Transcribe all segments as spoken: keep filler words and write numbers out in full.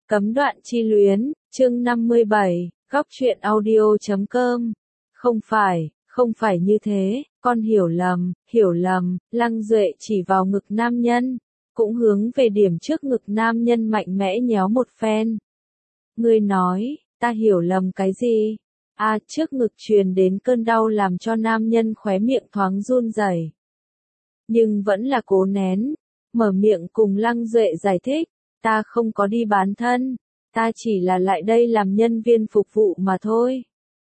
Cấm đoạn chi luyến, chương năm mươi bảy, góc truyện audio chấm com. Không phải, không phải như thế, con hiểu lầm, hiểu lầm, Lăng Duệ chỉ vào ngực nam nhân, cũng hướng về điểm trước ngực nam nhân mạnh mẽ nhéo một phen. Ngươi nói, ta hiểu lầm cái gì? À, trước ngực truyền đến cơn đau làm cho nam nhân khóe miệng thoáng run rẩy. Nhưng vẫn là cố nén, mở miệng cùng Lăng Duệ giải thích, ta không có đi bán thân, ta chỉ là lại đây làm nhân viên phục vụ mà thôi.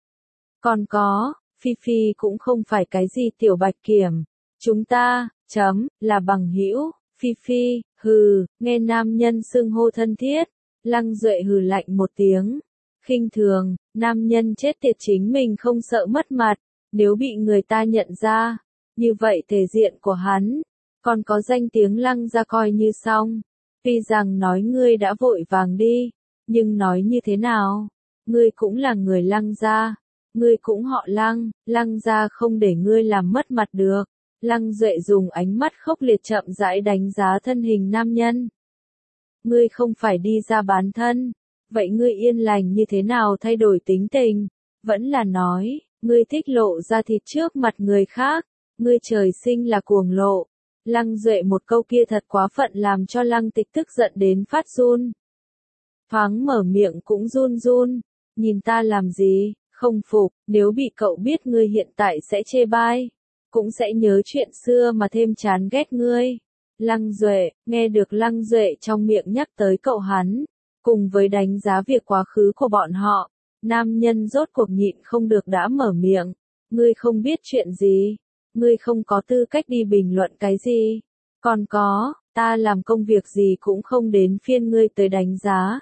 Còn có, Phi Phi cũng không phải cái gì tiểu bạch kiểm, chúng ta, chấm, là bằng hữu. Phi Phi, hừ, nghe nam nhân xưng hô thân thiết, Lăng Duệ hừ lạnh một tiếng, khinh thường, nam nhân chết tiệt chính mình không sợ mất mặt, nếu bị người ta nhận ra, như vậy thể diện của hắn, còn có danh tiếng Lăng ra coi như xong. Tuy rằng nói ngươi đã vội vàng đi, nhưng nói như thế nào, ngươi cũng là người Lăng gia, ngươi cũng họ Lăng, Lăng gia không để ngươi làm mất mặt được. Lăng Duệ dùng ánh mắt khốc liệt chậm rãi đánh giá thân hình nam nhân. Ngươi không phải đi ra bán thân, vậy ngươi yên lành như thế nào thay đổi tính tình, vẫn là nói, ngươi thích lộ ra thịt trước mặt người khác, ngươi trời sinh là cuồng lộ. Lăng Duệ một câu kia thật quá phận làm cho Lăng Tịch tức giận đến phát run. Thoáng mở miệng cũng run run, nhìn ta làm gì, không phục, nếu bị cậu biết ngươi hiện tại sẽ chê bai, cũng sẽ nhớ chuyện xưa mà thêm chán ghét ngươi. Lăng Duệ, nghe được Lăng Duệ trong miệng nhắc tới cậu hắn, cùng với đánh giá việc quá khứ của bọn họ, nam nhân rốt cuộc nhịn không được đã mở miệng, ngươi không biết chuyện gì. Ngươi không có tư cách đi bình luận cái gì. Còn có, ta làm công việc gì cũng không đến phiên ngươi tới đánh giá.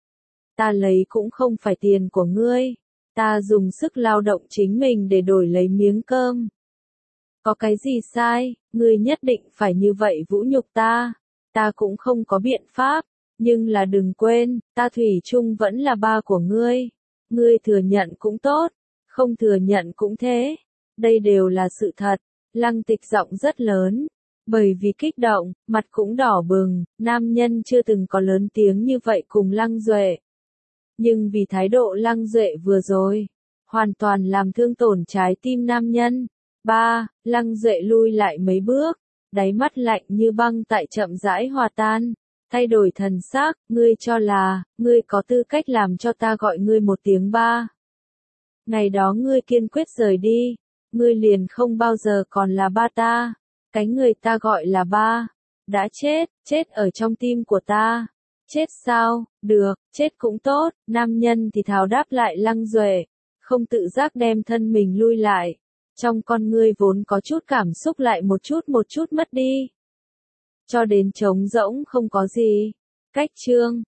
Ta lấy cũng không phải tiền của ngươi. Ta dùng sức lao động chính mình để đổi lấy miếng cơm. Có cái gì sai, ngươi nhất định phải như vậy vũ nhục ta. Ta cũng không có biện pháp. Nhưng là đừng quên, ta thủy chung vẫn là ba của ngươi. Ngươi thừa nhận cũng tốt, không thừa nhận cũng thế. Đây đều là sự thật. Lăng Tịch giọng rất lớn, bởi vì kích động, mặt cũng đỏ bừng, nam nhân chưa từng có lớn tiếng như vậy cùng Lăng Duệ. Nhưng vì thái độ Lăng Duệ vừa rồi, hoàn toàn làm thương tổn trái tim nam nhân. Ba, Lăng Duệ lui lại mấy bước, đáy mắt lạnh như băng tại chậm rãi hòa tan, thay đổi thần sắc, ngươi cho là, ngươi có tư cách làm cho ta gọi ngươi một tiếng ba. Ngày đó ngươi kiên quyết rời đi. Ngươi liền không bao giờ còn là ba ta, cái người ta gọi là ba, đã chết, chết ở trong tim của ta. Chết sao, được, chết cũng tốt, nam nhân thì tháo đáp lại Lăng Duệ, không tự giác đem thân mình lui lại, trong con ngươi vốn có chút cảm xúc lại một chút một chút mất đi. Cho đến trống rỗng không có gì. Cách chương